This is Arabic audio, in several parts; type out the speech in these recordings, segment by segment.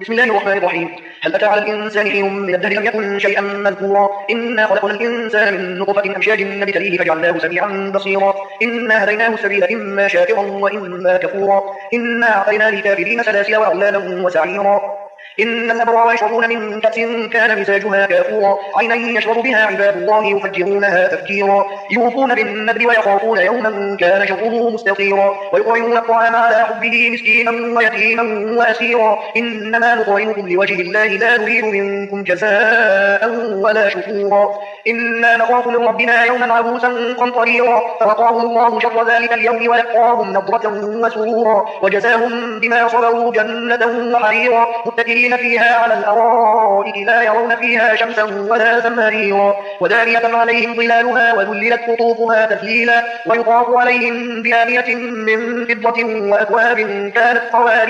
بسم الله الرحمن الرحيم. هل أتى على الإنسان حين من الدهر لم يكن شيئا مذكورا؟ إنا خلقنا الإنسان من نطفة أمشاج نبتليه فجعلناه سميعا بصيرا. إنا هديناه السبيل إما شاكرا وإما كفورا. إنا أعطينا للكافرين سلاسل وأغلالا وسعيرا. إن الأبرار يشربون من كأس كان مزاجها كافورا عينا يشرب بها عباد الله يفجرونها تفجيرا. يوفون بالنذر ويخافون يوما كان شره مستطيرا. ويطعمون الطعام على حبه مسكينا ويتيما وأسيرا. إنما نطعمكم لوجه الله لا نريد منكم جزاء ولا شكورا. إنا نخاف من ربنا يوما عبوسا قمطريرا. فوقاهم الله شر ذلك اليوم ولقاهم نضرة وسرورا. وجزاهم بما صبروا جنة وحريرا متكئين فيها على الأرائك لا يرون فيها شمسا ولا زمهريرا. ودانية عليهم ظلالها وذللت قطوفها تذليلا. ويطاف عليهم بآنية من فضة وأكواب كانت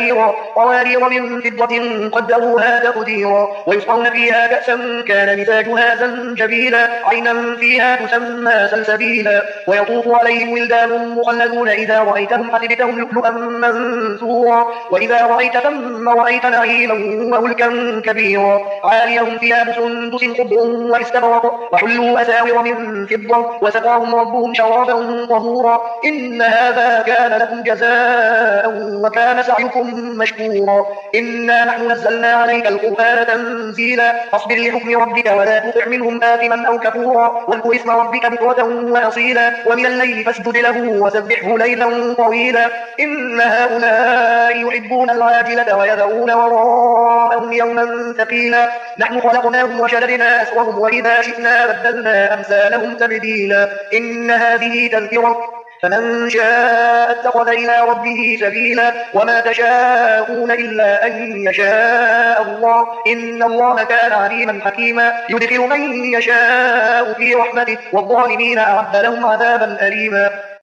قوارير من فضة قدروها تقديرا. ويسقون فيها كأسا كان مزاجها زنجبيلا عينا فيها تسمى سلسبيلا. ويطوف عليهم ولدان مخلدون إذا رأيتهم حسبتهم لؤلؤا منثورا. وإذا رأيت ثم رأيت نعيما وملكا كبيرا. عاليهم ثياب سندس خضر واستبرق وحلوا أساور من فضة وسقاهم ربهم شرابا طهورا. إن هذا كان لكم جزاء وكان سعيكم مشكورا. إنا نحن نزلنا عليك القرآن تنزيلا. فاصبر لحكم ربك ولا تطع منهم آثما أو كفورا. واذكر اسم ربك بكرة وأصيلا. ومن الليل فاسجد له وسبحه ليلا طويلا. إن هؤلاء يحبون العاجلة ويذرون وراءهم يوما ثقيلا. نحن خلقناهم وشددنا أسرهم وإذا شئنا بدلنا أمثالهم تبديلا. إن هذه تذكرة فمن شاء اتخذ إلى ربه سبيلا. وما تشاءون إلا أن يشاء الله. إن الله كان عليما حكيما. يدخل من يشاء في رحمته والظالمين أعد لهم عذابا أليما.